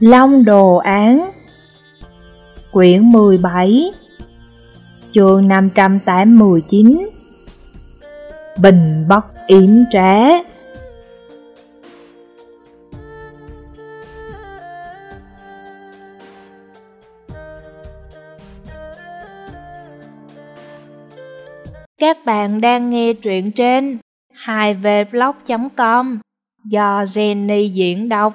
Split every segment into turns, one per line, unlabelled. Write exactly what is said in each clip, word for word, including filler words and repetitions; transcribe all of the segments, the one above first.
Long Đồ Án Quyển mười bảy Chương năm trăm tám mươi chín Bình Bất Yểm Trá. Các bạn đang nghe truyện trên hai v blog chấm com do Jenny diễn đọc.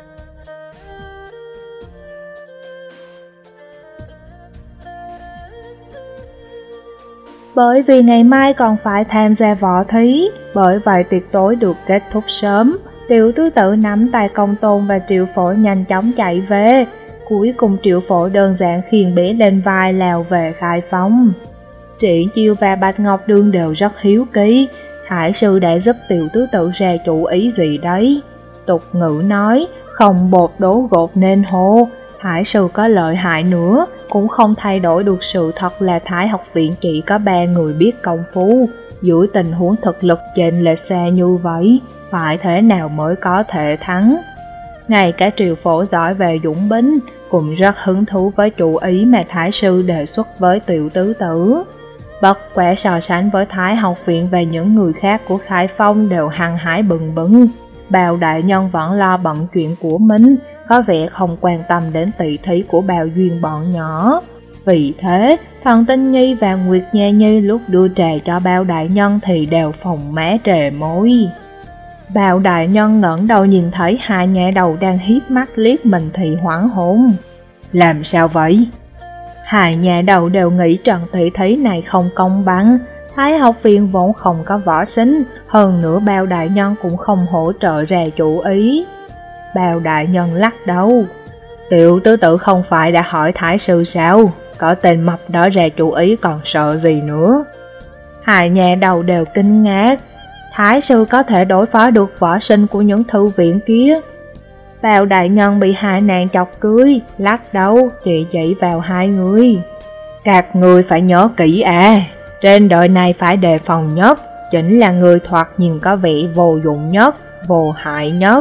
Bởi vì ngày mai còn phải tham gia võ thí, bởi vậy tiệc tối được kết thúc sớm. Tiểu tứ tử nắm tay Công Tôn và Triệu Phổ nhanh chóng chạy về. Cuối cùng Triệu Phổ đơn giản khiêng bé lên vai lèo về khai phong. Triển Chiêu và Bạch Ngọc Đường đều rất hiếu kỳ, Hải sư đã giúp tiểu tứ tử ra chủ ý gì đấy. Tục ngữ nói, không bột đố gột nên hô. Hải sư có lợi hại nữa, cũng không thay đổi được sự thật là Thái học viện chỉ có ba người biết công phu. Dưới tình huống thực lực chênh lệch xa như vậy, phải thế nào mới có thể thắng? Ngay cả Triệu Phổ giỏi về dũng binh, cũng rất hứng thú với chủ ý mà Thái sư đề xuất với tiểu tứ tử. Bất quả so sánh với Thái học viện và những người khác của Khai Phong đều hăng hái bừng bừng, Bào đại nhân vẫn lo bận chuyện của mình, có vẻ không quan tâm đến tỷ thí của Bào Duyên bọn nhỏ. Vì thế, Thần Tinh Nhi và Nguyệt Nha Nhi lúc đưa trà cho Bào đại nhân thì đều phồng má trề môi. Bào đại nhân ngẩng đầu nhìn thấy hai nhà đầu đang hiếp mắt liếc mình thì hoảng hồn. Làm sao vậy? Hai nhà đầu đều nghĩ trận tỷ thí này không công bằng. Thái học viện vốn không có võ sinh, hơn nữa Bào đại nhân cũng không hỗ trợ ra chủ ý. Bào đại nhân lắc đầu. Tiểu tứ tử không phải đã hỏi Thái sư sao? Có tên mập đó ra chủ ý còn sợ gì nữa? Hai nhà đầu đều kinh ngạc. Thái sư có thể đối phó được võ sinh của những thư viện kia? Bào đại nhân bị hai nàng chọc cười, lắc đầu, chỉ chỉ vào hai người. Các người phải nhớ kỹ à, trên đời này phải đề phòng nhất, chính là người thoạt nhìn có vẻ vô dụng nhất, vô hại nhất.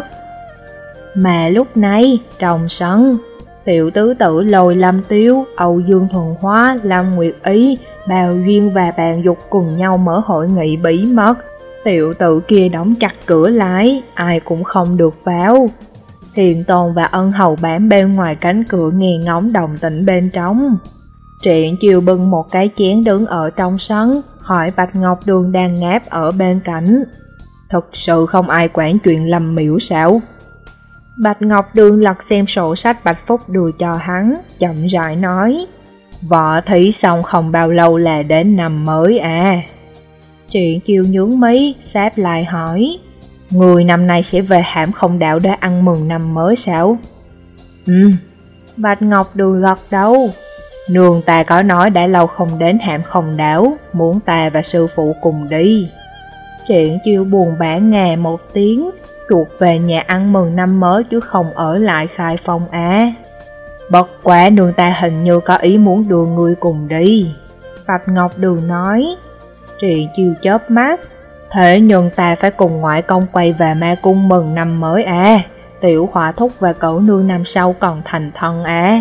Mà lúc này, trong sân, tiểu tứ tử Lôi Lâm Tiêu, Âu Dương Thuần Hóa, Lâm Nguyệt Ý, Bào Duyên và Bàn Dục cùng nhau mở hội nghị bí mật. Tiểu tử kia đóng chặt cửa lại, ai cũng không được vào. Thiền Tôn và Ân Hầu bám bên ngoài cánh cửa nghe ngóng đồng tĩnh bên trong. Triển Chiêu bưng một cái chén đứng ở trong sân, hỏi Bạch Ngọc Đường đang ngáp ở bên cạnh. Thực sự không ai quản chuyện Lâm Miểu sao? Bạch Ngọc Đường lật xem sổ sách Bạch Phúc đưa cho hắn, chậm rãi nói. Võ thí xong không bao lâu là đến năm mới à. Triển Chiêu nhướng mí, sáp lại hỏi. Người năm nay sẽ về Hãm Không Đảo để ăn mừng năm mới sao? Ừ. Bạch Ngọc Đường gật đầu. Nương ta có nói đã lâu không đến Hãm Không Đảo, muốn ta và sư phụ cùng đi. Triển Chiêu buồn bã ngà một tiếng, chuột về nhà ăn mừng năm mới chứ không ở lại Khai Phong á. Bất quá nương ta hình như có ý muốn đưa người cùng đi. Bạch Ngọc Đường nói. Triển Chiêu chớp mắt. Thế nhưng ta phải cùng ngoại công quay về Ma Cung mừng năm mới à. Tiểu Hỏa Thúc và cậu nương năm sau còn thành thân à.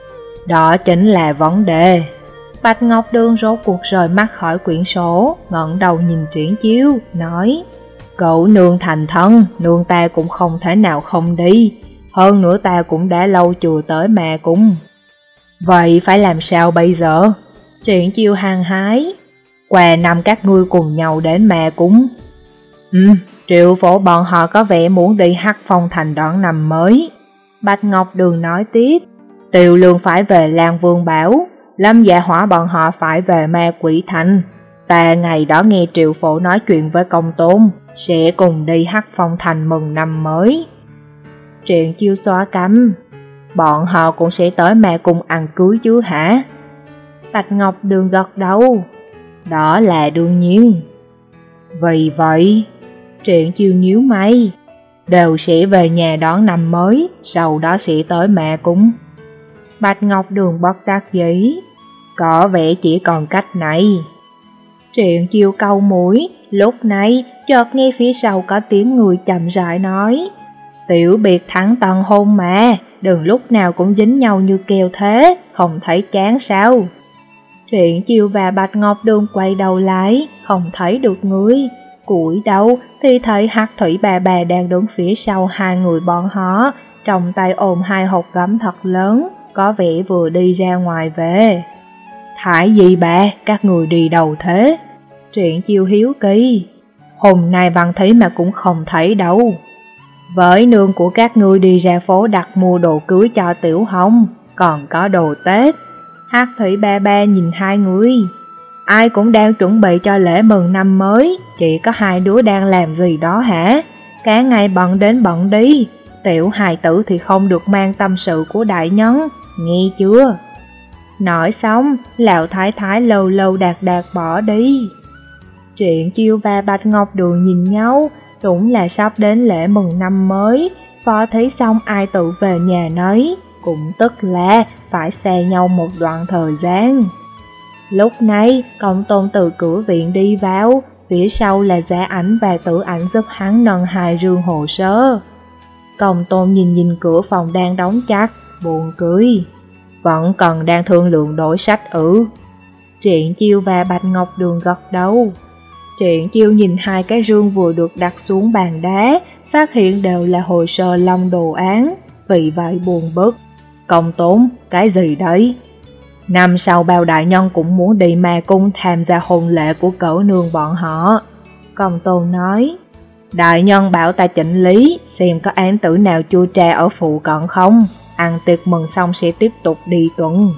Đó chính là vấn đề. Bạch Ngọc Đường rốt cuộc rời mắt khỏi quyển sổ, ngẩng đầu nhìn Triển Chiêu, nói. Cậu nương thành thân, nương ta cũng không thể nào không đi. Hơn nữa ta cũng đã lâu chưa tới Ma Cung. Vậy phải làm sao bây giờ? Triển Chiêu hăng hái. Qua năm các ngươi cùng nhau đến Ma Cung. Ừ, Triệu Phổ bọn họ có vẻ muốn đi Hắc Phong Thành đón năm mới. Bạch Ngọc Đường nói tiếp. Tiêu Lương phải về Lan Vương Bảo, Lâm Dạ Hỏa bọn họ phải về Ma Quỷ Thành. Ta ngày đó nghe Triệu Phổ nói chuyện với Công Tôn, sẽ cùng đi Hắc Phong Thành mừng năm mới. Triển Chiêu xóa cằm. Bọn họ cũng sẽ tới Ma Cung ăn cưới chứ hả? Bạch Ngọc Đường gật đầu. Đó là đương nhiên. Vì vậy, Triển Chiêu nhíu mày, đều sẽ về nhà đón năm mới, sau đó sẽ tới Ma Cung. Bạch Ngọc Đường bất đắc dĩ. Có vẻ chỉ còn cách này. Triển Chiêu cau mũi, lúc này chợt nghe phía sau có tiếng người chậm rãi nói. Tiểu biệt thắng tận hôn mà, đừng lúc nào cũng dính nhau như keo thế, không thấy chán sao? Triển Chiêu và Bạch Ngọc Đường quay đầu lại, không thấy được người. Cúi đầu thì thấy Hắc Thủy bà bà đang đứng phía sau hai người bọn họ, trong tay ôm hai hộp gấm thật lớn, có vẻ vừa đi ra ngoài về. Thải gì bà, các người đi đâu thế? Triển Chiêu hiếu kỳ. Hôm nay Văn Thí mà cũng không thấy đâu. Với nương của các ngươi đi ra phố đặt mua đồ cưới cho Tiểu Hồng, còn có đồ Tết. Hắc Thủy ba ba nhìn hai người. Ai cũng đang chuẩn bị cho lễ mừng năm mới, chỉ có hai đứa đang làm gì đó hả? Cả ngày bận đến bận đi, tiểu hài tử thì không được mang tâm sự của đại nhân, nghe chưa? Nói xong, lão thái thái lâu lâu đạt đạt bỏ đi. Triển Chiêu và Bạch Ngọc Đường nhìn nhau, đúng là sắp đến lễ mừng năm mới, phó thí xong ai tự về nhà nấy, cũng tức là phải xe nhau một đoạn thời gian. Lúc này, Công Tôn từ cửa viện đi vào, phía sau là Giả Ảnh và Tử Ảnh giúp hắn nâng hai rương hồ sơ. Công Tôn nhìn nhìn cửa phòng đang đóng chặt, buồn cười. Vẫn còn đang thương lượng đổi sách ư? Triển Chiêu và Bạch Ngọc Đường gật đầu. Triển Chiêu nhìn hai cái rương vừa được đặt xuống bàn đá, phát hiện đều là hồ sơ long đồ án, vì vậy buồn bực. Công Tôn, cái gì đấy? Năm sau bao đại nhân cũng muốn đi ma cung tham gia hôn lễ của cẩu nương bọn họ. Công Tôn nói, đại nhân bảo ta chỉnh lý, xem có án tử nào chua trà ở phụ cận không, ăn tiệc mừng xong sẽ tiếp tục đi tuần.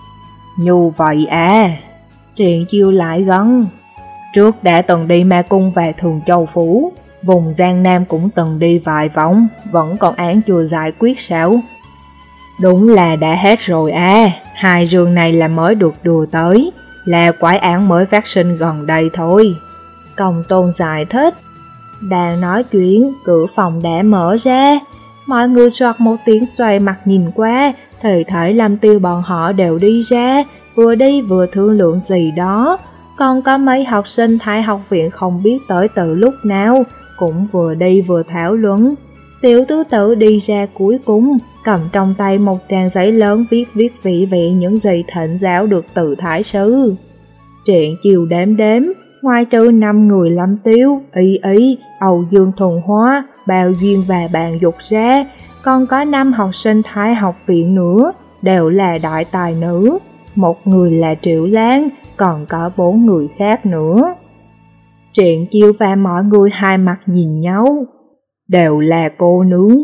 Như vậy à? Triển Chiêu lại gần. Trước đã từng đi ma cung và Thường Châu Phủ, vùng Giang Nam cũng từng đi vài vòng, vẫn còn án chưa giải quyết sao? Đúng là đã hết rồi à, hai rương này là mới được đưa tới, là quái án mới phát sinh gần đây thôi. Công Tôn giải thích. Đang nói chuyện, cửa phòng đã mở ra, mọi người soạt một tiếng xoay mặt nhìn qua, thì thấy Lâm Tiêu bọn họ đều đi ra, vừa đi vừa thương lượng gì đó. Còn có mấy học sinh Thái học viện không biết tới từ lúc nào, cũng vừa đi vừa thảo luận. Tiểu tứ tử đi ra cuối cùng, cầm trong tay một trang giấy lớn viết viết vị vị những gì thịnh giáo được từ Thái sư. Triển Chiêu đếm đếm, ngoài trừ năm người Lâm Tiêu, Y Y, Âu Dương Thuần Hóa, Bao Duyên và Bàn Dục ra, còn có năm học sinh Thái học viện nữa, đều là đại tài nữ. Một người là Triệu Lan, còn có bốn người khác nữa. Triển Chiêu và mọi người hai mặt nhìn nhau, đều là cô nướng.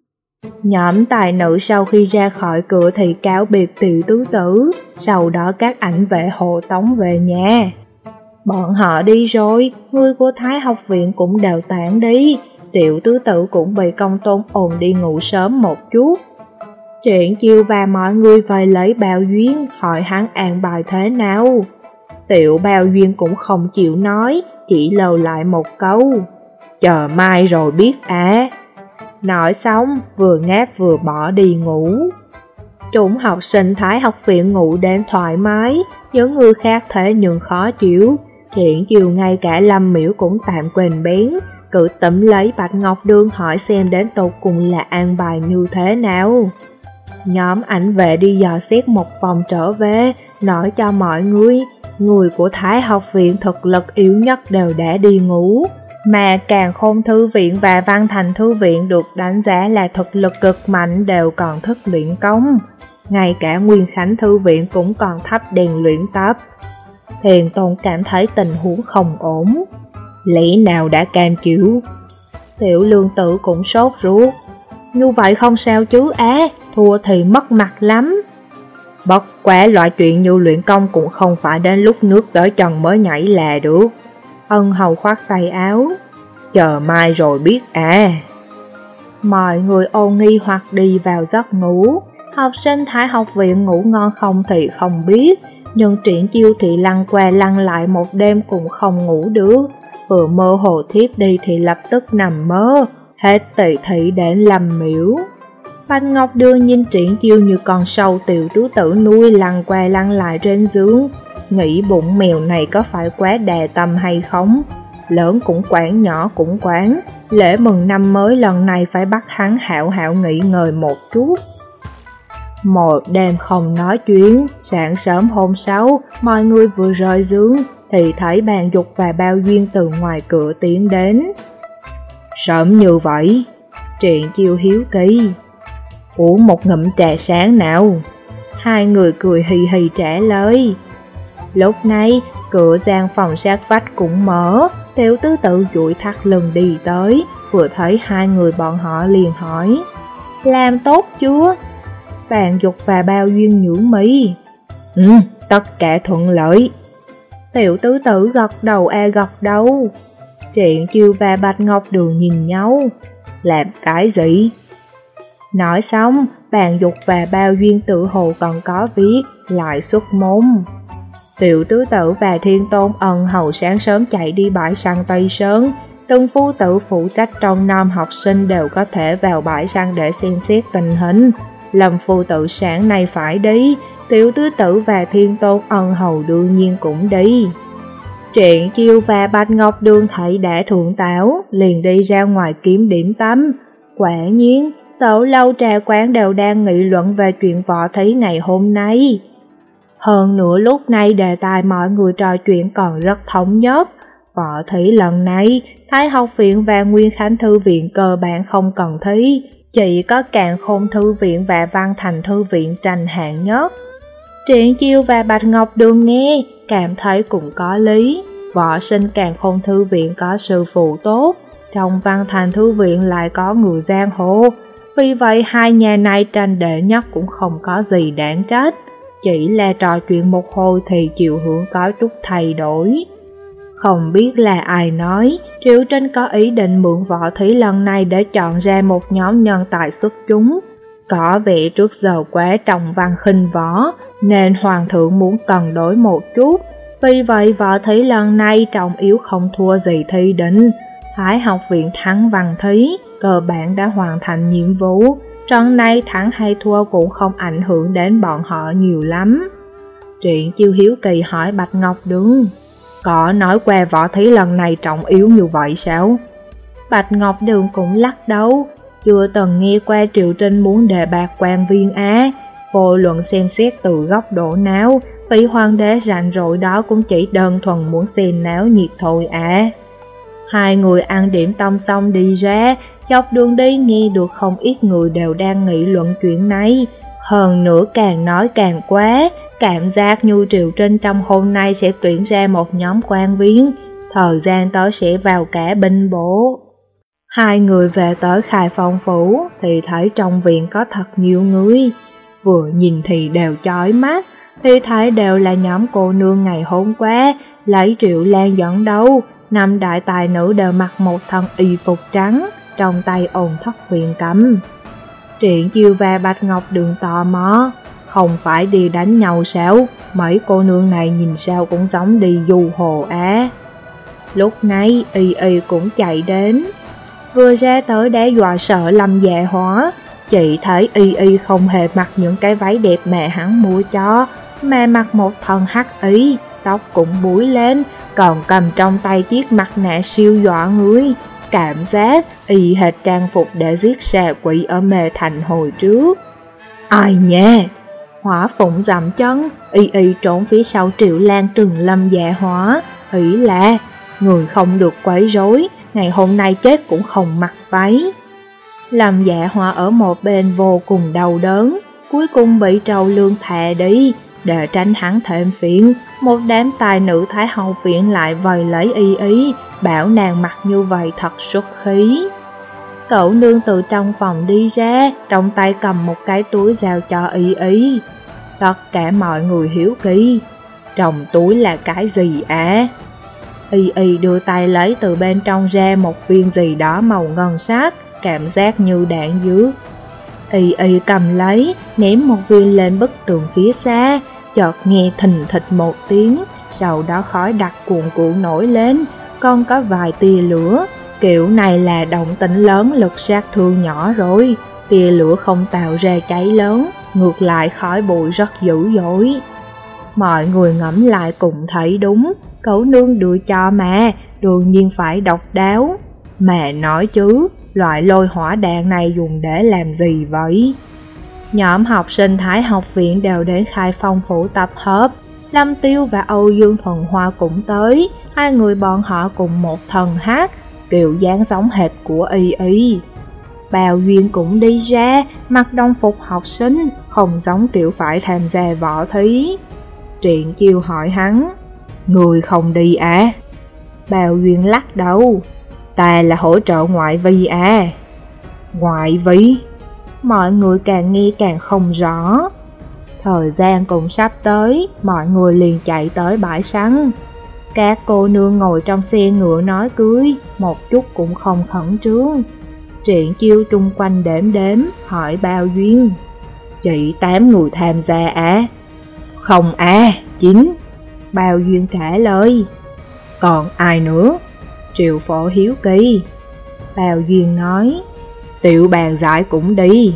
Nhóm tài nữ sau khi ra khỏi cửa thì cáo biệt Tiểu tứ tử, sau đó các ảnh vệ hộ tống về nhà. Bọn họ đi rồi, người của Thái học viện cũng đều tản đi, Tiểu tứ tử cũng bị Công Tôn ồn đi ngủ sớm một chút. Triển Chiêu và mọi người về lấy Bao Duyên, hỏi hắn an bài thế nào. Tiểu Bao Duyên cũng không chịu nói, chỉ lầu lại một câu, chờ mai rồi biết à. Nói xong, vừa ngáp vừa bỏ đi ngủ. Chúng học sinh Thái học viện ngủ đến thoải mái, những người khác thế nhưng khó chịu. Triển Chiêu ngay cả Lâm Miễu cũng tạm quên bén, cứ tẩm lấy Bạch Ngọc Đường hỏi xem đến tột cùng là an bài như thế nào. Nhóm ảnh vệ đi dò xét một vòng trở về, nói cho mọi người, người của Thái học viện thực lực yếu nhất đều đã đi ngủ, mà Càn Khôn Thư viện và Văn Thành Thư viện được đánh giá là thực lực cực mạnh đều còn thức luyện công. Ngay cả Nguyên Khánh Thư viện cũng còn thắp đèn luyện tập. Thiền Tôn cảm thấy tình huống không ổn. Lẽ nào đã cam chịu? Tiểu Lương Tử cũng sốt ruột. Như vậy không sao chứ á, thua thì mất mặt lắm. Bất quá loại chuyện như luyện công cũng không phải đến lúc nước tới chân mới nhảy là được. Ân Hầu khoác tay áo, chờ mai rồi biết à. Mọi người ôn nghi hoặc đi vào giấc ngủ. Học sinh Thái học viện ngủ ngon không thì không biết, nhưng Triển Chiêu thì lăn qua lăn lại một đêm cũng không ngủ được. Vừa mơ hồ thiếp đi thì lập tức nằm mơ, hết tỳ thị đến Lâm Miễu. Bạch Ngọc Đường nhìn Triển Chiêu như con sâu tiểu tứ tử nuôi lăn qua lăn lại trên giường, nghĩ bụng mèo này có phải quá đà tâm hay không, lớn cũng quản nhỏ cũng quản, lễ mừng năm mới lần này phải bắt hắn hảo hảo nghỉ ngơi một chút. Một đêm không nói chuyện, sáng sớm hôm sau, mọi người vừa rời giường thì thấy Bàn Dục và Bao Duyên từ ngoài cửa tiến đến. Sớm như vậy, Triển Chiêu hiếu kỳ. Uống một ngụm trà sáng nào. Hai người cười hì hì trả lời. Lúc này, cửa gian phòng sát vách cũng mở, Tiểu tứ tự duỗi thắt lưng đi tới, vừa thấy hai người bọn họ liền hỏi. Làm tốt chưa? Bàn Dục và Bao Duyên nhướng mi. Ừ, tất cả thuận lợi. Tiểu tứ tử gật đầu a gật đầu. Triển Chiêu và Bạch Ngọc Đường nhìn nhau. Làm cái gì? Nói xong, Bàn Dục và Bao Duyên tự hồ còn có viết, lại xuất môn. Tiểu tứ tử và Thiên Tôn ân hầu sáng sớm chạy đi bãi săn Tây Sơn. Từng phu tử phụ trách trong năm học sinh đều có thể vào bãi săn để xem xét tình hình. Lâm phu tử sáng nay phải đi, Tiểu tứ tử và Thiên Tôn ân hầu đương nhiên cũng đi. Triển Chiêu và Bạch Ngọc Đường thấy đã thượng tảo, liền đi ra ngoài kiếm điểm tâm. Quả nhiên, Tổ lâu trà quán đều đang nghị luận về chuyện võ thí ngày hôm nay. Hơn nữa lúc này đề tài mọi người trò chuyện còn rất thống nhất. Võ thí lần này, Thái học viện và Nguyên Khánh thư viện cơ bản không cần thi, chỉ có Càn Khôn thư viện và Văn Thành thư viện tranh hạng nhất. Triển Chiêu và Bạch Ngọc Đường nghe, cảm thấy cũng có lý. Võ sinh Càn Khôn thư viện có sư phụ tốt, trong Văn Thành thư viện lại có người giang hồ. Vì vậy hai nhà này tranh đệ nhất cũng không có gì đáng trách. Chỉ là trò chuyện một hồi thì chiều hướng có chút thay đổi. Không biết là ai nói, Triệu Trinh có ý định mượn võ thí lần này để chọn ra một nhóm nhân tài xuất chúng. Có vẻ trước giờ quá trọng văn khinh võ, nên Hoàng thượng muốn cân đối một chút. Vì vậy võ thí lần này trọng yếu không thua gì thi định. Thái học viện thắng văn thí, cơ bản đã hoàn thành nhiệm vụ. Trận này thắng hay thua cũng không ảnh hưởng đến bọn họ nhiều lắm. Triển Chiêu hiếu kỳ hỏi Bạch Ngọc Đường. Có nói qua võ thí lần này trọng yếu như vậy sao? Bạch Ngọc Đường cũng lắc đầu. Chưa từng nghe qua Triệu Trinh muốn đề bạt quan viên á. Vô luận xem xét từ góc độ nào, vị hoàng đế rảnh rỗi đó cũng chỉ đơn thuần muốn xem náo nhiệt thôi à. Hai người ăn điểm tâm xong đi ra, dọc đường đi nghe được không ít người đều đang nghị luận chuyện này. Hơn nữa càng nói càng quá, cảm giác như Triệu Trinh trong hôm nay sẽ tuyển ra một nhóm quan viên, thời gian tới sẽ vào cả binh bộ. Hai người về tới Khai Phong phủ thì thấy trong viện có thật nhiều người, vừa nhìn thì đều chói mắt, thì thấy đều là nhóm cô nương ngày hôm qua lấy Triệu Lan dẫn đầu. Năm đại tài nữ đều mặc một thân y phục trắng, trong tay ôm thất viện cầm. Triển Chiêu và Bạch Ngọc Đường tò mò, không phải đi đánh nhau sao? Mấy cô nương này nhìn sao cũng giống đi du hồ á. Lúc này Y Y cũng chạy đến, vừa ra tới đã dọa sợ Lâm Dạ Hóa. Chị thấy Y Y không hề mặc những cái váy đẹp mẹ hắn mua cho, mà mặc một thân hắc ý, tóc cũng búi lên, còn cầm trong tay chiếc mặt nạ siêu dọa người. Cảm giác y hệt trang phục để giết xà quỷ ở Mê Thành hồi trước. Ai nha? Hỏa Phụng dậm chân, Y Y trốn phía sau Triệu Lan trừng Lâm Dạ Hóa, ý là người không được quấy rối, ngày hôm nay chết cũng không mặc váy. Lâm Dạ Hóa ở một bên vô cùng đau đớn, cuối cùng bị Trầu Lương thả đi. Để tránh hắn thêm phiền, một đám tài nữ Thái hậu viện lại vây lấy Y Y, bảo nàng mặc như vậy thật xuất khí. Cậu nương từ trong phòng đi ra, trong tay cầm một cái túi giao cho Y Y. Tất cả mọi người hiếu kỳ, trong túi là cái gì á? Y Y đưa tay lấy từ bên trong ra một viên gì đó màu ngân sắc, cảm giác như đạn dược. Y Y cầm lấy, ném một viên lên bức tường phía xa, chợt nghe thình thịch một tiếng, sau đó khói đặc cuồn cuộn nổi lên, còn có vài tia lửa. Kiểu này là động tĩnh lớn, lực sát thương nhỏ rồi, tia lửa không tạo ra cháy lớn, ngược lại khói bụi rất dữ dội. Mọi người ngẫm lại cũng thấy đúng, cậu nương đưa cho mà, đương nhiên phải độc đáo. Mà nói chứ, loại lôi hỏa đạn này dùng để làm gì vậy? Nhóm học sinh Thái học viện đều đến Khai Phong phủ tập hợp. Lâm Tiêu và Âu Dương Thuần Hoa cũng tới. Hai người bọn họ cùng một thần hát, kiểu dáng giống hệt của Y Y. Bào Duyên cũng đi ra, mặc đồng phục học sinh, không giống kiểu phải tham gia võ thí. Triện Chiêu hỏi hắn, người không đi à? Bào Duyên lắc đầu, ta là hỗ trợ ngoại vi à. Ngoại vi? Mọi người càng nghe càng không rõ. Thời gian cũng sắp tới, mọi người liền chạy tới bãi săn. Các cô nương ngồi trong xe ngựa nói cưới, một chút cũng không khẩn trương. Triện Chiêu trung quanh đếm đếm, hỏi Bào Duyên, chị tám người tham gia à? Không à, chín. Bào Duyên trả lời. Còn ai nữa? Triệu Phổ hiếu kỳ. Bào Duyên nói, Tiểu Bàn Giải cũng đi.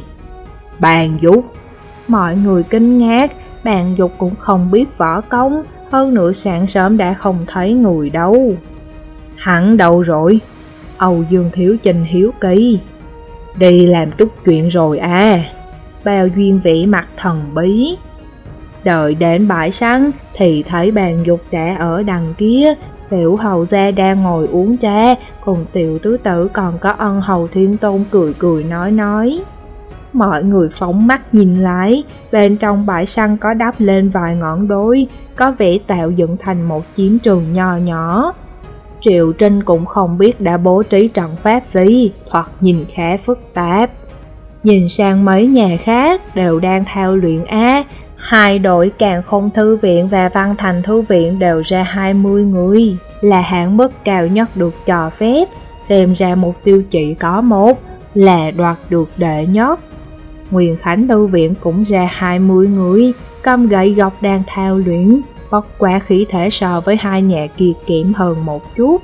Bàn Dục. Mọi người kinh ngạc, Bàn Dục cũng không biết võ công, hơn nữa sáng sớm đã không thấy người đâu. Hắn đâu rồi? Âu Dương Thiếu Trình hiếu kỳ. Đi làm chút chuyện rồi à. Bào Duyên vĩ mặt thần bí. Đợi đến bãi săn thì thấy Bàn Dục đã ở đằng kia. Tiểu hầu gia đang ngồi uống trà, cùng tiểu tứ tử còn có ân hầu Thiên Tôn cười cười nói nói. Mọi người phóng mắt nhìn lại, bên trong bãi săn có đắp lên vài ngọn đồi, có vẻ tạo dựng thành một chiến trường nho nhỏ. Triệu Trinh cũng không biết đã bố trí trận pháp gì, thoạt nhìn khá phức tạp. Nhìn sang mấy nhà khác đều đang thao luyện á. Hai đội Càn Khôn Thư viện và Văn Thành Thư viện đều ra hai mươi người, là hạng mức cao nhất được cho phép. Xem ra mục tiêu chỉ có một, là đoạt được đệ nhất. Nguyên Khánh Thư viện cũng ra hai mươi người, cầm gậy gộc đang thao luyện, bất quá khí thể so với hai nhà kia kém hơn một chút.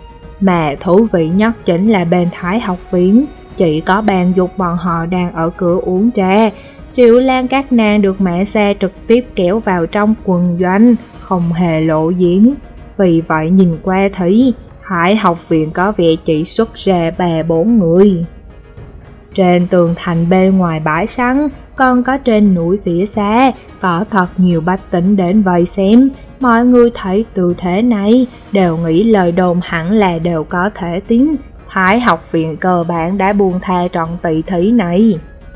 Mà thú vị nhất chính là bên Thái học viện, chỉ có Bàn Dục bọn họ đang ở cửa uống trà. Triệu Lan các nàng được mẹ xe trực tiếp kéo vào trong quần doanh, không hề lộ diễn. Vì vậy nhìn qua thấy Thái học viện có vẻ chỉ xuất ra ba bốn người. Trên tường thành bên ngoài bãi săn, còn có trên núi phía xa, có thật nhiều bách tính đến vây xem. Mọi người thấy tư thế này, đều nghĩ lời đồn hẳn là đều có thể tin. Thái học viện cơ bản đã buông tha trận tỷ thí này.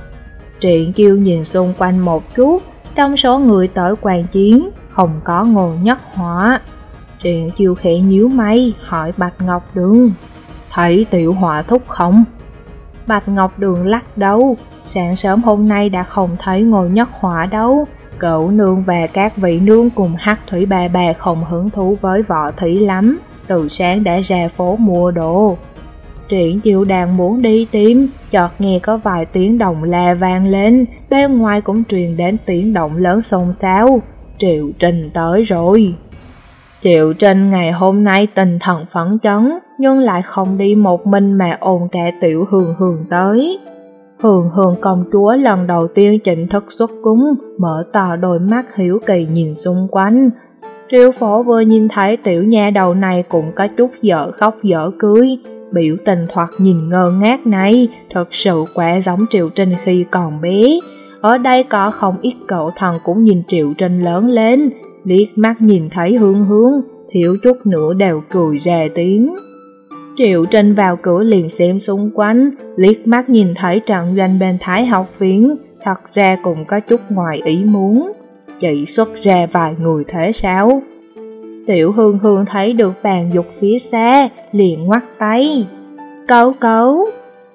Triện Chiêu nhìn xung quanh một chút, trong số người tới quan chiến, không có Ngô Nhất Họa. Triện Chiêu khẽ nhíu mày, hỏi Bạch Ngọc Đường, thấy Tiểu Họa thúc không? Bạch Ngọc Đường lắc đầu, sáng sớm hôm nay đã không thấy Ngô Nhất Họa đâu. Cậu nương và các vị nương cùng Hắc Thủy bà bà không hứng thú với võ thủy lắm, từ sáng đã ra phố mua đồ. Triện Chiêu đang muốn đi tìm, chợt nghe có vài tiếng động la vang lên, bên ngoài cũng truyền đến tiếng động lớn xôn xao. Triệu Trinh tới rồi. Triệu Trinh ngày hôm nay tinh thần phấn chấn, nhưng lại không đi một mình mà ôm cả Tiểu Hương Hương tới. Hương Hương công chúa lần đầu tiên chính thức xuất cung, mở to đôi mắt hiếu kỳ nhìn xung quanh. Triệu Phổ vừa nhìn thấy tiểu nha đầu này cũng có chút dở khóc dở cười, biểu tình thoạt nhìn ngơ ngác này thật sự quá giống Triệu Trinh khi còn bé. Ở đây có không ít cậu thần cũng nhìn Triệu Trinh lớn lên, liếc mắt nhìn thấy Hương Hương, thiếu chút nữa đều cười ra tiếng. Triệu Trinh vào cửa liền xem xung quanh, liếc mắt nhìn thấy trận doanh bên Thái học viện, thật ra cũng có chút ngoài ý muốn. Chỉ xuất ra vài người thế sao? Tiểu Hương Hương thấy được Bàn Dục phía xa, liền ngoắt tay. Cấu cấu.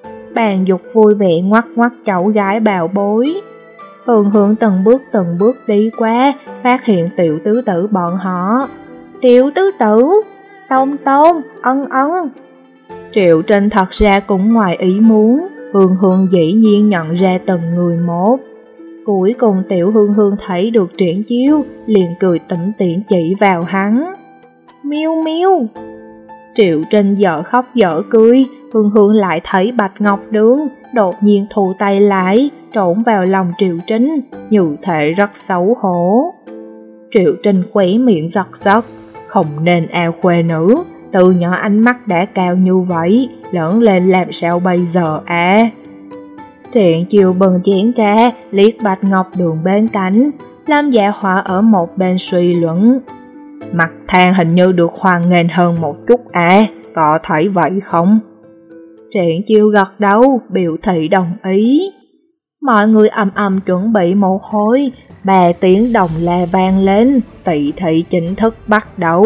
Bàn Dục vui vẻ ngoắt ngoắt cháu gái bào bối. Hương Hương từng bước từng bước đi qua, phát hiện tiểu tứ tử bọn họ. Tiểu tứ tử, Tôn Tôn, ân ân. Triệu Trinh thật ra cũng ngoài ý muốn, Hương Hương dĩ nhiên nhận ra từng người một. Cuối cùng Tiểu Hương Hương thấy được Triển Chiêu, liền cười tủm tỉm chỉ vào hắn. Miu miu. Triệu Trinh dở khóc dở cười, Hương Hương lại thấy Bạch Ngọc Đường, đột nhiên thu tay lại, trộn vào lòng Triệu Trinh, như thể rất xấu hổ. Triệu Trinh khóe miệng giật giật, không nên ao khuê nữ, Từ nhỏ ánh mắt đã cao như vậy, lớn lên làm sao bây giờ à? Triển Chiêu bừng chén trà, liếc Bạch Ngọc Đường bên cạnh. Lâm Dạ Họa ở một bên suy luận. Mặt Thang hình như được hoan nghênh hơn một chút à, có thấy vậy không? Triển Chiêu gật đầu, biểu thị đồng ý. Mọi người ầm ầm chuẩn bị một hồi, ba tiếng đồng la vang lên, tỷ thị chính thức bắt đầu.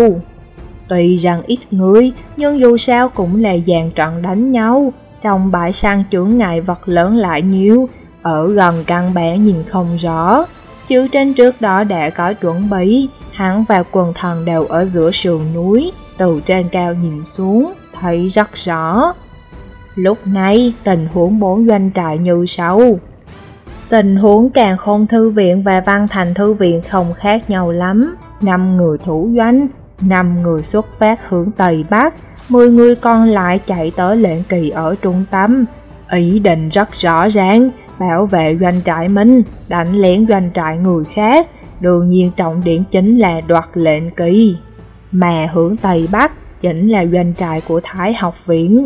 Tuy rằng ít người, nhưng dù sao cũng là dàn trận đánh nhau. Trong bãi săn chướng ngại vật lớn lại nhiều, ở gần căn bản nhìn không rõ. Chứ trên trước đó đã có chuẩn bị, hắn và quần thần đều ở giữa sườn núi, từ trên cao nhìn xuống, thấy rất rõ. Lúc này, tình huống bốn doanh trại như sau. Tình huống Càn Khôn Thư Viện và Văn Thành Thư Viện không khác nhau lắm. Năm người thủ doanh, năm người xuất phát hướng Tây Bắc, mười người còn lại chạy tới lệnh kỳ ở trung tâm. Ý định rất rõ ràng, bảo vệ doanh trại mình, đánh lén doanh trại người khác. Đương nhiên trọng điểm chính là đoạt lệnh kỳ. Mà hướng Tây Bắc chính là doanh trại của Thái học viện.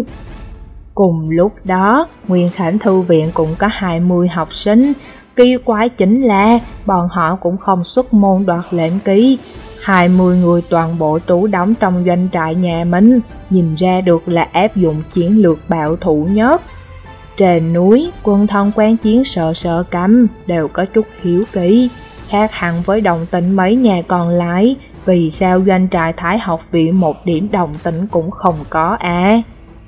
Cùng lúc đó, Nguyên Khánh Thư Viện cũng có hai mươi học sinh. Kỳ quái chính là bọn họ cũng không xuất môn đoạt lệnh ký. hai mươi người toàn bộ trú đóng trong doanh trại nhà mình, nhìn ra được là áp dụng chiến lược bảo thủ nhất. Trên núi, quân thân quan chiến sợ sợ căm, đều có chút hiếu kỳ. Khác hẳn với đồng tình mấy nhà còn lại, vì sao doanh trại Thái học viện một điểm đồng tình cũng không có à?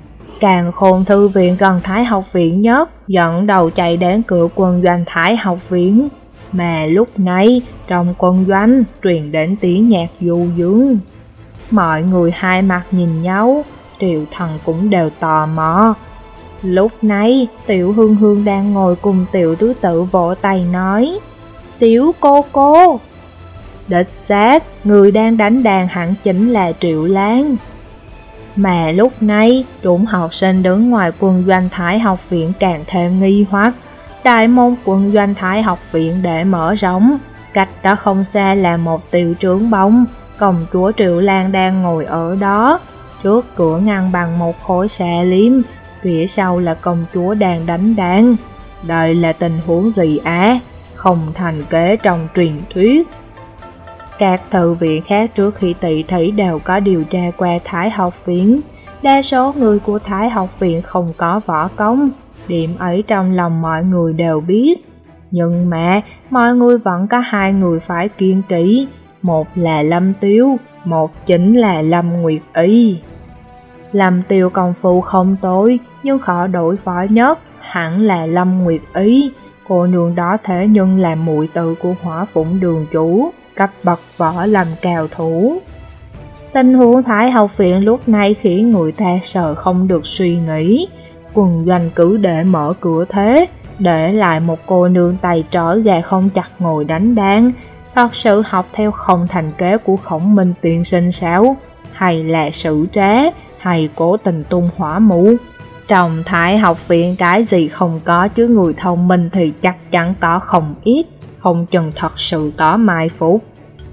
Càn Khôn Thư Viện gần Thái học viện nhất, dẫn đầu chạy đến cửa quân doanh Thái học viện. Mà lúc này, trong quân doanh truyền đến tiếng nhạc du dương. Mọi người hai mặt nhìn nhau, Triệu Thần cũng đều tò mò. Lúc này, Tiểu Hương Hương đang ngồi cùng Tiểu Tứ Tự vỗ tay nói: Tiểu cô cô! Đích xác, người đang đánh đàn hẳn chính là Triệu Lan. Mà lúc này, chúng học sinh đứng ngoài quân doanh Thái học viện càng thêm nghi hoặc. Đại môn quân doanh Thái học viện để mở rộng, cách đó không xa là một tiểu trướng bông. Công chúa Triệu Lan đang ngồi ở đó, trước cửa ngăn bằng một khối xà liêm, phía sau là công chúa đang đánh đàn. Đây là tình huống gì á? Không thành kế trong truyền thuyết. Các thư viện khác trước khi tỷ thí đều có điều tra qua Thái học viện. Đa số người của Thái học viện không có võ công, điểm ấy trong lòng mọi người đều biết. Nhưng mà, mọi người vẫn có hai người phải kiên trì. Một là Lâm Tiêu, một chính là Lâm Nguyệt Y. Lâm Tiêu công phu không tối, nhưng khó đối phó nhất hẳn là Lâm Nguyệt Y. Cô nương đó thế nhưng là muội tử của Hỏa Phụng đường chủ, cấp bậc võ lâm cao thủ. Tình huống Thái học viện lúc này khiến người ta sợ không được suy nghĩ. Quân doanh cứ để mở cửa thế, để lại một cô nương tay trói gà không chặt ngồi đánh đàn. Thật sự học theo không thành kế của Khổng Minh tiên sinh sao? Hay là xử trá, hay cố tình tung hỏa mũ? Trong Thái học viện cái gì không có, chứ người thông minh thì chắc chắn có không ít, không chừng thật sự có mai phục.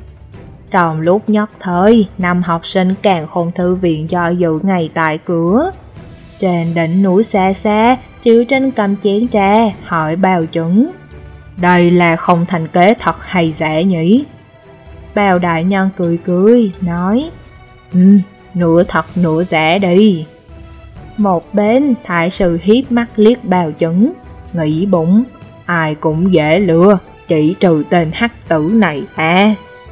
Trong lúc nhất thời, năm học sinh Càn Khôn Thư Viện do dự ngay tại cửa. Trên đỉnh núi xa xa, Triệu Trinh cầm chén trà, hỏi Bào Chuẩn: Đây là không thành kế thật hay giả nhỉ? Bào đại nhân cười cười, nói: Ừ, nửa thật nửa giả đi. Một bên, Thái sư hiếp mắt liếc Bào Chuẩn, nghĩ bụng: Ai cũng dễ lừa, chỉ trừ tên hắc tử này à.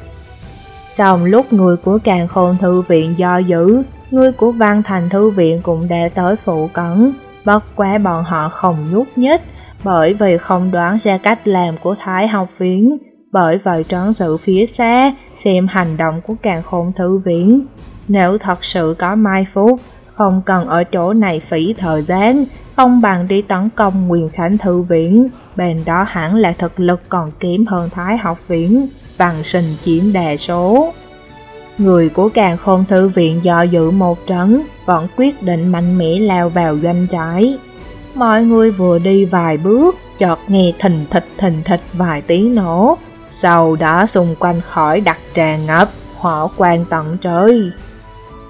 Trong lúc người của Càn Khôn Thư Viện do dự, người của Văn Thành Thư Viện cũng đã tới phụ cận. Bất quá bọn họ không nhúc nhích, bởi vì không đoán ra cách làm của Thái học viện. Bởi vậy trấn sự phía xa, xem hành động của Càn Khôn Thư Viện. Nếu thật sự có mai phục, không cần ở chỗ này phí thời gian, không bằng đi tấn công Nguyên Khánh Thư Viện. Bên đó hẳn là thực lực còn kém hơn Thái học viện, bằng sinh chiếm đa số. Người của Càn Khôn Thư Viện do dự một trận, vẫn quyết định mạnh mẽ lao vào doanh trại. Mọi người vừa đi vài bước, chợt nghe thình thịch thình thịch vài tiếng nổ. Sau đó xung quanh khỏi đặt tràn ngập, hỏa quang tận trời.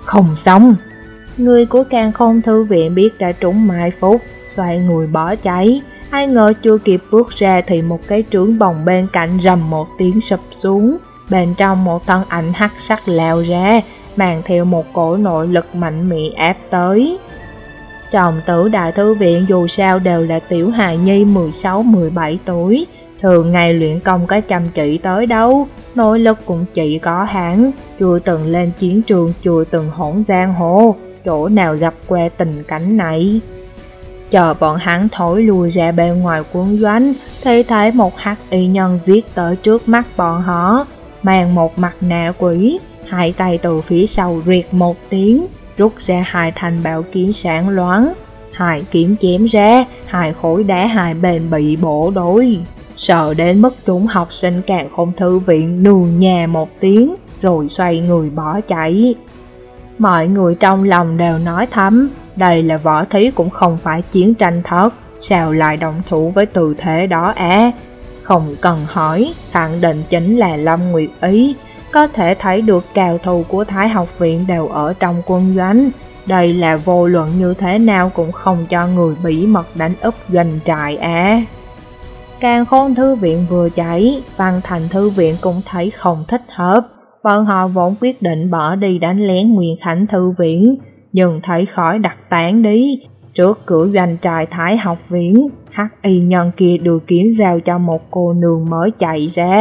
Không xong. Người của Càn Khôn Thư Viện biết đã trúng mai phục, xoay người bỏ chạy. Ai ngờ chưa kịp bước ra thì một cái trướng bồng bên cạnh rầm một tiếng sụp xuống. Bên trong một thân ảnh hắc sắc lao ra, mang theo một cổ nội lực mạnh mẽ áp tới. Trong Tử Đại Thư Viện dù sao đều là tiểu hài nhi mười sáu mười bảy tuổi, thường ngày luyện công có chăm chỉ tới đâu, nội lực cũng chỉ có hạn, chưa từng lên chiến trường, chưa từng hỗn giang hồ, chỗ nào gặp qua tình cảnh này. Chờ bọn hắn thổi lùi ra bên ngoài quân doanh, thì thấy một hắc y nhân giết tới trước mắt bọn họ, mang một mặt nạ quỷ, hai tay từ phía sau ruyệt một tiếng, rút ra hai thanh bảo kiếm sáng loáng, hai kiếm chém ra, hai khối đá hai bên bị bổ đôi. Sợ đến mức chúng học sinh Càn Khôn Thư Viện nù nhà một tiếng, rồi xoay người bỏ chạy. Mọi người trong lòng đều nói thầm, đây là võ thí cũng không phải chiến tranh thật, sao lại động thủ với tư thế đó à? Không cần hỏi, khẳng định chính là Lâm Nguyệt Ý. Có thể thấy được cao thủ của Thái Học Viện đều ở trong quân doanh. Đây là vô luận như thế nào cũng không cho người bí mật đánh úp doanh trại à. Càn Khôn Thư Viện vừa chạy, Văn Thành Thư Viện cũng thấy không thích hợp. Bọn họ vốn quyết định bỏ đi đánh lén Nguyên Khánh Thư Viện, nhưng thấy khỏi đặt tán đi. Trước cửa doanh trại Thái Học Viện, hắc y nhân kia đưa kiếm giao cho một cô nương mới chạy ra.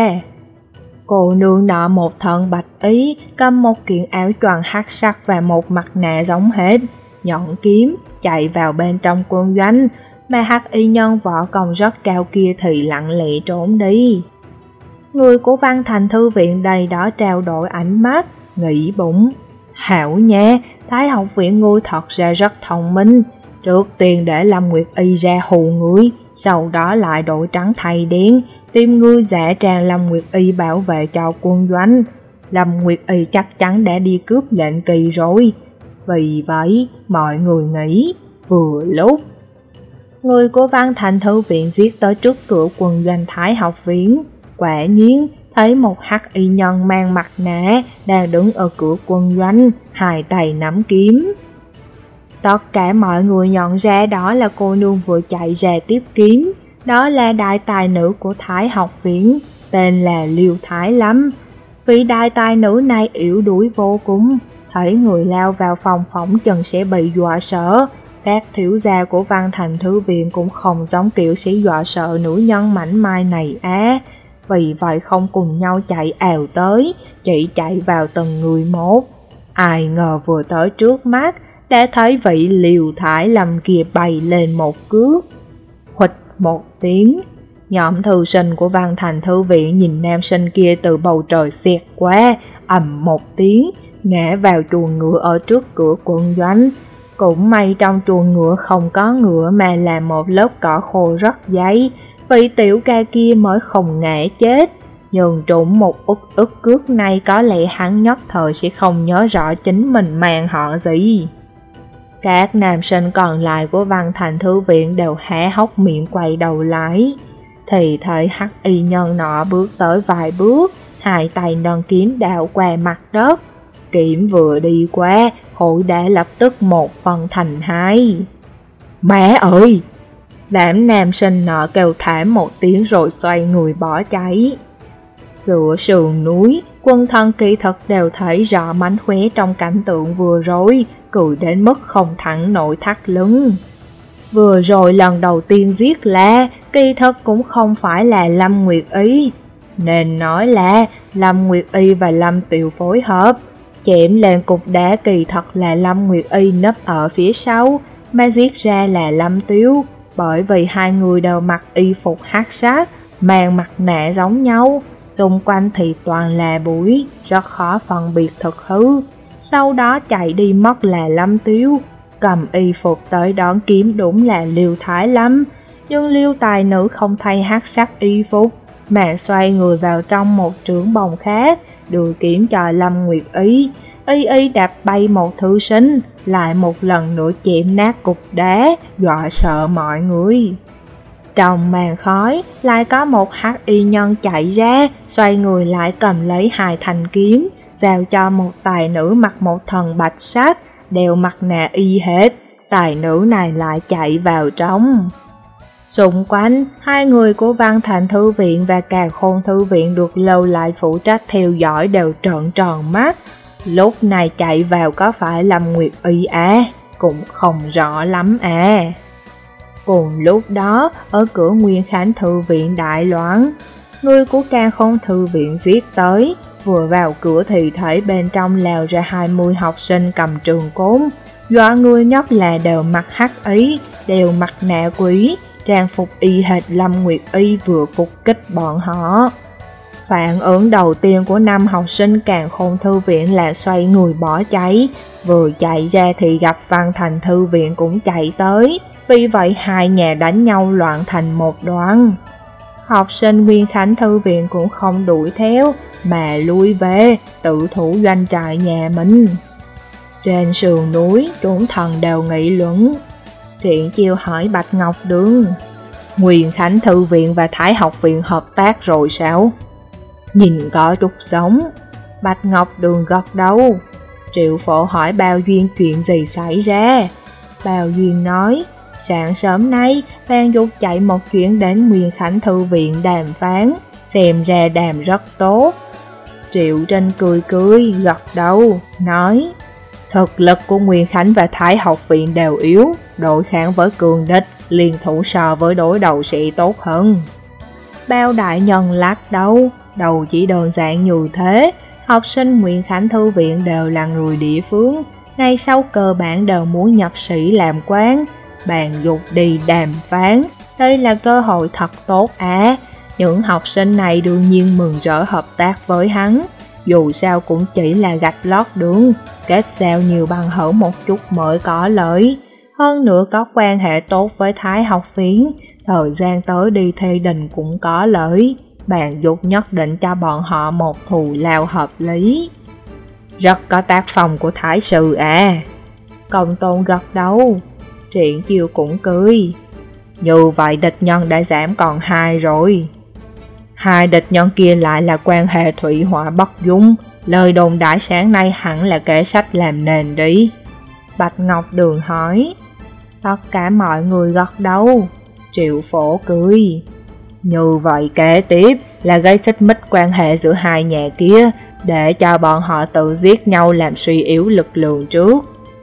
Cô nương nọ một thân bạch ý, cầm một kiện áo choàng hắc sắc và một mặt nạ giống hết, nhọn kiếm, chạy vào bên trong quân doanh, mà hắc y nhân võ công rất cao kia thì lặng lẽ trốn đi. Người của Văn Thành Thư Viện đây đó trao đổi ánh mắt, nghĩ bụng, hảo nha, Thái Học Viện ngươi thật ra rất thông minh, trước tiên để Lâm Nguyệt Y ra hù ngươi, sau đó lại đổi trắng thay đen, tìm ngươi giả trang Lâm Nguyệt Y bảo vệ cho quân doanh. Lâm Nguyệt Y chắc chắn đã đi cướp lệnh kỳ rồi. Vì vậy, mọi người nghĩ, vừa lúc. Người của Văn Thành Thư Viện giết tới trước cửa quân doanh Thái Học Viện. Quả nhiên, thấy một hắc y nhân mang mặt nạ đang đứng ở cửa quân doanh, hai tay nắm kiếm. Tất cả mọi người nhận ra đó là cô nương vừa chạy ra tiếp kiếm. Đó là đại tài nữ của Thái Học Viện, tên là Liêu Thái Lâm. Vị đại tài nữ này yếu đuối vô cùng, thấy người lao vào phòng phỏng chừng sẽ bị dọa sợ. Các thiếu gia của Văn Thành Thư Viện cũng không giống kiểu sẽ dọa sợ nữ nhân mảnh mai này á. Vì vậy không cùng nhau chạy ào tới, chỉ chạy vào từng người một. Ai ngờ vừa tới trước mắt, đã thấy vị Liêu Thái Lâm kia bay lên một cước. Huỵch một tiếng, nhóm thư sinh của Văn Thành Thư Viện nhìn nam sinh kia từ bầu trời xẹt qua, ầm một tiếng, ngã vào chuồng ngựa ở trước cửa quân doanh. Cũng may trong chuồng ngựa không có ngựa mà là một lớp cỏ khô rất dày, vị tiểu ca kia mới không ngã chết. Nhưng trụng một ức ức cước này có lẽ hắn nhất thời sẽ không nhớ rõ chính mình mang họ gì. Các nam sinh còn lại của Văn Thành Thư Viện đều há hốc miệng quay đầu lại. Thì thấy hắc y nhân nọ bước tới vài bước, hai tay nâng kiếm đào qua mặt đất. Kiếm vừa đi qua, khối đá lập tức một phần thành hai. Mẹ ơi! Đám nam sinh nọ kêu thảm một tiếng rồi xoay người bỏ chạy. Giữa sườn núi, quân thân kỳ thật đều thấy rõ mánh khóe trong cảnh tượng vừa rồi, cười đến mức không thẳng nổi thắt lưng. Vừa rồi lần đầu tiên giết là, kỳ thật cũng không phải là Lâm Nguyệt Y, nên nói là Lâm Nguyệt Y và Lâm Tiều phối hợp. Chém lên cục đá kỳ thật là Lâm Nguyệt Y nấp ở phía sau, mà giết ra là Lâm Tiếu, bởi vì hai người đều mặc y phục hắc sát, mang mặt nạ giống nhau, xung quanh thì toàn là bụi, rất khó phân biệt thực hư. Sau đó chạy đi mất là Lâm Tiếu, cầm y phục tới đón kiếm đúng là Liêu Thái Lâm, nhưng Liêu tài nữ không thay hắc sắc y phục, mà xoay người vào trong một trướng bồng khác, đưa kiếm cho Lâm Nguyệt Y. Y Y đạp bay một thư sinh, lại một lần nữa chém nát cục đá, dọa sợ mọi người. Trong màn khói, lại có một hắc y nhân chạy ra, xoay người lại cầm lấy hai thanh kiếm, giao cho một tài nữ mặc một thần bạch sắc, đeo mặt nạ y hệt. Tài nữ này lại chạy vào trong. Xung quanh, hai người của Văn Thành Thư Viện và Càn Khôn Thư Viện được lâu lại phụ trách theo dõi đều trợn tròn mắt. Lúc này chạy vào có phải Lâm Nguyệt Y à? Cũng không rõ lắm à. Cùng lúc đó, ở cửa Nguyên Khánh Thư Viện đại loạn. Người của Càn Khôn Thư Viện giết tới, vừa vào cửa thì thấy bên trong lèo ra hai mươi học sinh cầm trường côn. Dọa người nhất là đều mặc hắc ý, đều mặt nạ quỷ, trang phục y hệt Lâm Nguyệt Y vừa phục kích bọn họ. Phản ứng đầu tiên của năm học sinh Càn Khôn Thư Viện là xoay người bỏ chạy, vừa chạy ra thì gặp Văn Thành Thư Viện cũng chạy tới, vì vậy hai nhà đánh nhau loạn thành một đoạn. Học sinh Nguyên Khánh Thư Viện cũng không đuổi theo, mà lui về, tự thủ doanh trại nhà mình. Trên sườn núi, chúng thần đều nghị luận. Triển Chiêu hỏi Bạch Ngọc Đường, Nguyên Khánh Thư Viện và Thái Học Viện hợp tác rồi sao? Nhìn có chút giống. Bạch Ngọc Đường gật đầu. Triệu Phổ hỏi Bao Duyên chuyện gì xảy ra. Bao Duyên nói, sáng sớm nay, Phan Dục chạy một chuyến đến Nguyên Khánh Thư Viện đàm phán, xem ra đàm rất tốt. Triệu Trinh cười cười, gật đầu, nói, thực lực của Nguyên Khánh và Thái Học Viện đều yếu, đối kháng với cường địch, liên thủ so với đối đầu sẽ tốt hơn. Bao đại nhân lắc đầu, đầu chỉ đơn giản như thế, học sinh Nguyên Khánh Thư Viện đều là người địa phương, ngay sau cơ bản đều muốn nhập sĩ làm quan, bàn dục đi đàm phán, đây là cơ hội thật tốt à. Những học sinh này đương nhiên mừng rỡ hợp tác với hắn, dù sao cũng chỉ là gạch lót đường, kết giao nhiều bằng hữu một chút mới có lợi. Hơn nữa có quan hệ tốt với Thái Học Viện, thời gian tới đi thi đình cũng có lợi. Bàn dục nhất định cho bọn họ một thù lao hợp lý. Rất có tác phong của Thái Sư à. Công Tôn gật đầu. Triển Chiêu cũng cười. Như vậy địch nhân đã giảm còn hai rồi. Hai địch nhân kia lại là quan hệ thủy hỏa bất dung. Lời đồn đại sáng nay hẳn là kẻ sách làm nền đi. Bạch Ngọc Đường hỏi. Tất cả mọi người gật đầu. Triệu Phổ cười. Như vậy kế tiếp là gây xích mích quan hệ giữa hai nhà kia, để cho bọn họ tự giết nhau làm suy yếu lực lượng trước.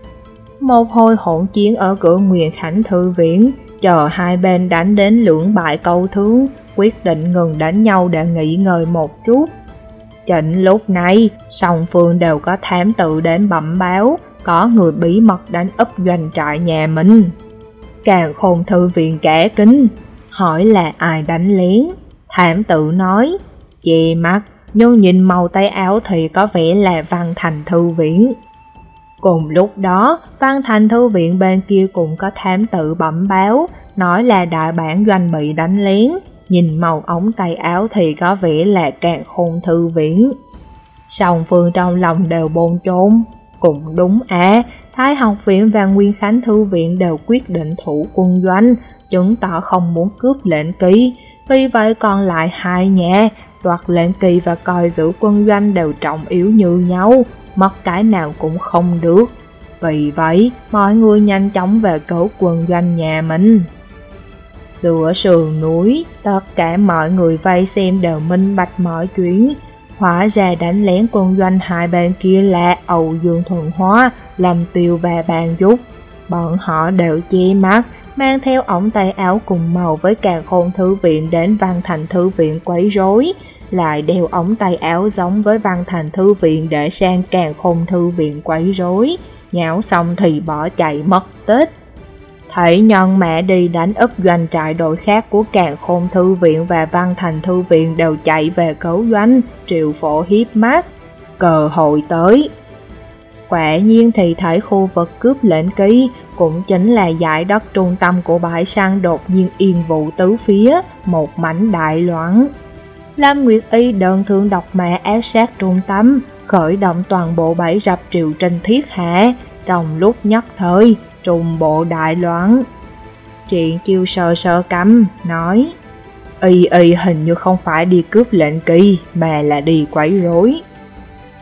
Một hồi hỗn chiến ở cửa Nguyên Khánh Thư Viện, chờ hai bên đánh đến lưỡng bại câu thương, quyết định ngừng đánh nhau để nghỉ ngơi một chút. Chính lúc này, song phương đều có thám tử đến bẩm báo, có người bí mật đánh úp doanh trại nhà mình. Càn Khôn Thư Viện cả kinh, hỏi là ai đánh lén. Thám tử nói, che mắt, nhưng nhìn màu tay áo thì có vẻ là Văn Thành Thư Viện. Cùng lúc đó, Văn Thành Thư Viện bên kia cũng có thám tử bẩm báo, nói là đại bản doanh bị đánh lén, nhìn màu ống tay áo thì có vẻ là Càn Khôn Thư Viện. Song phương trong lòng đều bồn chồn. Cũng đúng à, Thái Học Viện và Nguyên Khánh Thư Viện đều quyết định thủ quân doanh, chứng tỏ không muốn cướp lệnh kỳ. Vì vậy còn lại hai nhà, đoạt lệnh kỳ và coi giữ quân doanh đều trọng yếu như nhau, mất cái nào cũng không được. Vì vậy, mọi người nhanh chóng về cứu quân doanh nhà mình. Giữa sườn núi, tất cả mọi người vây xem đều minh bạch mọi chuyện. Hóa ra đánh lén quân doanh hai bên kia là Âu Dương Thuần Hóa, Lâm Tiêu và Bàn Dục. Bọn họ đều che mắt, mang theo ống tay áo cùng màu với Càn Khôn Thư Viện đến Văn Thành Thư Viện quấy rối, lại đeo ống tay áo giống với Văn Thành Thư Viện để sang Càn Khôn Thư Viện quấy rối, nháo xong thì bỏ chạy mất tích. Thấy nhân mã đi đánh úp doanh trại đội khác của Càn Khôn Thư Viện và Văn Thành Thư Viện đều chạy về cứu doanh, Triệu Phổ hiếp mắt, cơ hội tới. Quả nhiên thì thấy khu vực cướp lệnh ký, cũng chính là giải đất trung tâm của bãi săn đột nhiên yên vụ tứ phía, một mảnh đại loạn. Lam Nguyệt Y đơn thương độc mã áp sát trung tâm, khởi động toàn bộ bẫy rập Triệu Trinh thiết hạ, trong lúc nhất thời, trung bộ đại loạn. Triển Chiêu sờ sờ cằm, nói, Y Y hình như không phải đi cướp lệnh kỳ, mà là đi quấy rối.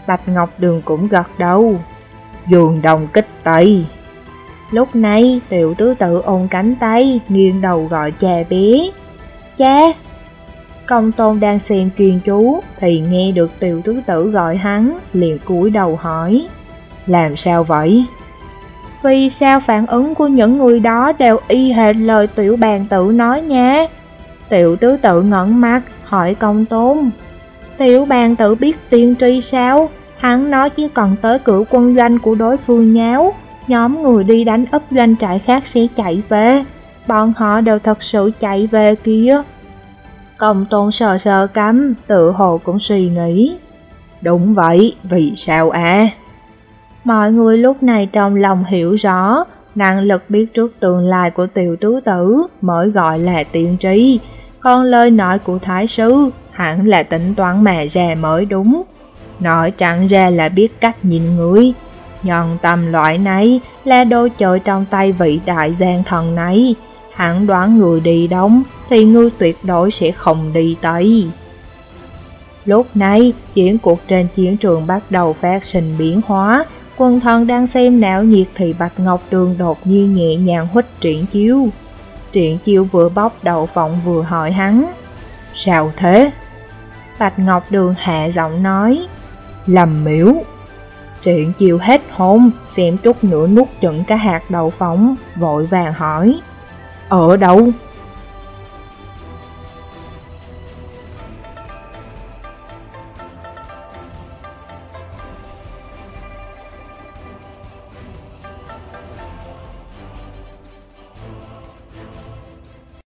Bạch Ngọc Đường cũng gật đầu. Dương đồng kích tây. Lúc này Tiểu tứ tử ôm cánh tay, nghiêng đầu gọi cha bé. Cha! Công tôn đang xem chuyên chú thì nghe được Tiểu tứ tử gọi hắn, liền cúi đầu hỏi. Làm sao vậy? Vì sao phản ứng của những người đó đều y hệt lời tiểu bàn tử nói nha? Tiểu tứ tự ngẩn mắt, hỏi công tôn. Tiểu bàn tử biết tiên tri sao? Hắn nói chỉ cần tới cửa quân doanh của đối phương nháo, nhóm người đi đánh ấp doanh trại khác sẽ chạy về. Bọn họ đều thật sự chạy về kia. Công tôn sờ sờ cằm, tự hồ cũng suy nghĩ. Đúng vậy, vì sao à? Mọi người lúc này trong lòng hiểu rõ, năng lực biết trước tương lai của tiểu tứ tử mới gọi là tiên tri, còn lời nói của thái sư hẳn là tính toán mà ra mới đúng. Nói chẳng ra là biết cách nhìn người. Nhân tâm loại này là đồ chơi trong tay vị đại gian thần này. Hắn đoán người đi đông thì ngươi tuyệt đối sẽ không đi tây. Lúc này, chiến cuộc trên chiến trường bắt đầu phát sinh biến hóa. Quần thần đang xem náo nhiệt thì Bạch Ngọc Đường đột nhiên nhẹ nhàng huých Triển Chiêu. Triển Chiêu vừa bóc đầu phộng vừa hỏi hắn. Sao thế? Bạch Ngọc Đường hạ giọng nói. Làm miễu. Triển Chiêu hết hồn, xem chút nữa nuốt chửng cả hạt đậu phộng, vội vàng hỏi. Ở đâu?